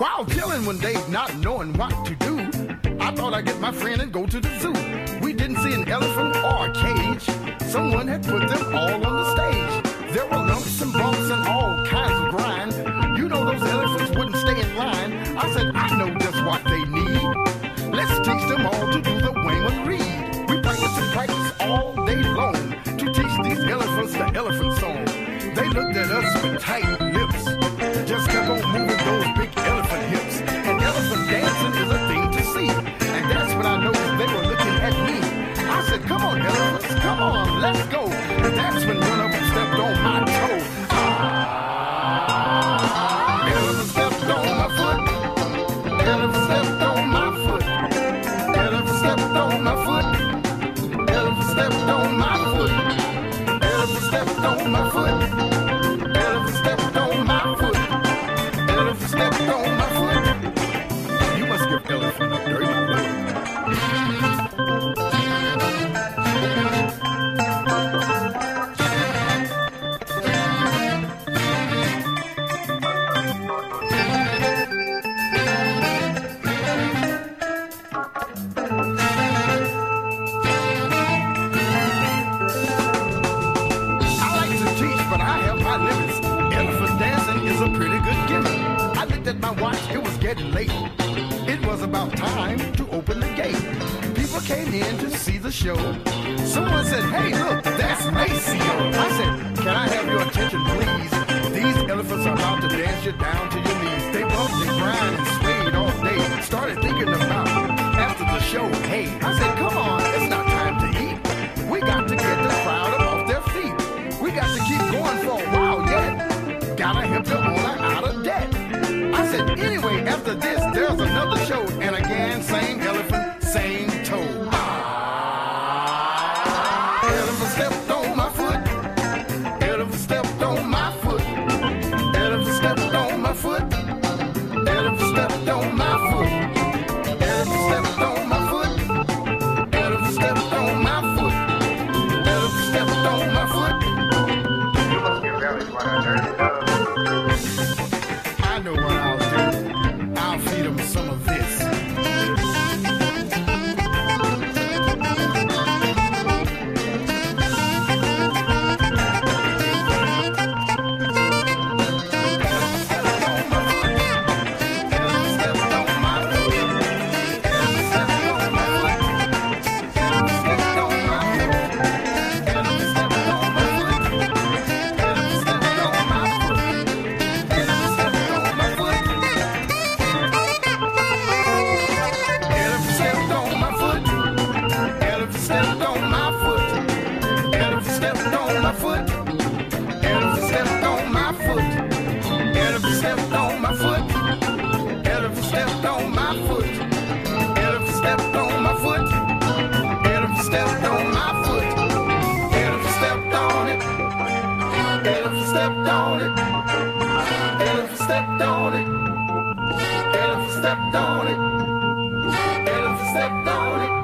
I was chilling one day, not knowing what to do. I thought I'd get my friend and go to the zoo. We didn't see an elephant or a cage. Someone had put them all on the stage. There were lumps and bumps and all kinds of grind. You know those elephants wouldn't stay in line. I said, I know just what they need. Let's teach them all to do the Wayman Reed. We practice and practice all day long to teach these elephants the elephant song. They looked at us with tight lips, just kept on moving those big elephant hips. And elephant dancing is a thing to see. And that's when I noticed they were looking at me. I said, come on, elephants, come on, let's go. And that's when one of them stepped on my toe. Elephant stepped on my foot. Elephant stepped on my foot. Elephant stepped on my foot. Elephant stepped on my foot. Elephant stepped on my foot. Elephant stepped on my foot. Elephant stepped on my foot. You must give elephant a dirty look. My watch, it was getting late. It was about time to open the gate. People came in to see the show. Someone said, hey, look, that's Maceo. I said, can I have your attention, please? These elephants are about to dance you down to your knees. They bumped and grind and swayed all day. Started thinking about after the show, hey. I said, come on, it's not time to eat. We got to get the crowd up off their feet. We got to keep going for a while yet. Gotta help the owner out of debt. I said, anyway, after this, there's another show. And again, same elephant, same toe. Elephant stepped on my foot. Elephant stepped on my foot. Elephant stepped on my foot. Elephant stepped on my foot. Elephant stepped on my foot. Elephant stepped on my foot. Elephant stepped on my foot. You must be really what I heard. I know what I'll do. I'll feed them some of this. Stepped on it. Elephant stepped on it. Elephant stepped on it. Elephant stepped on it.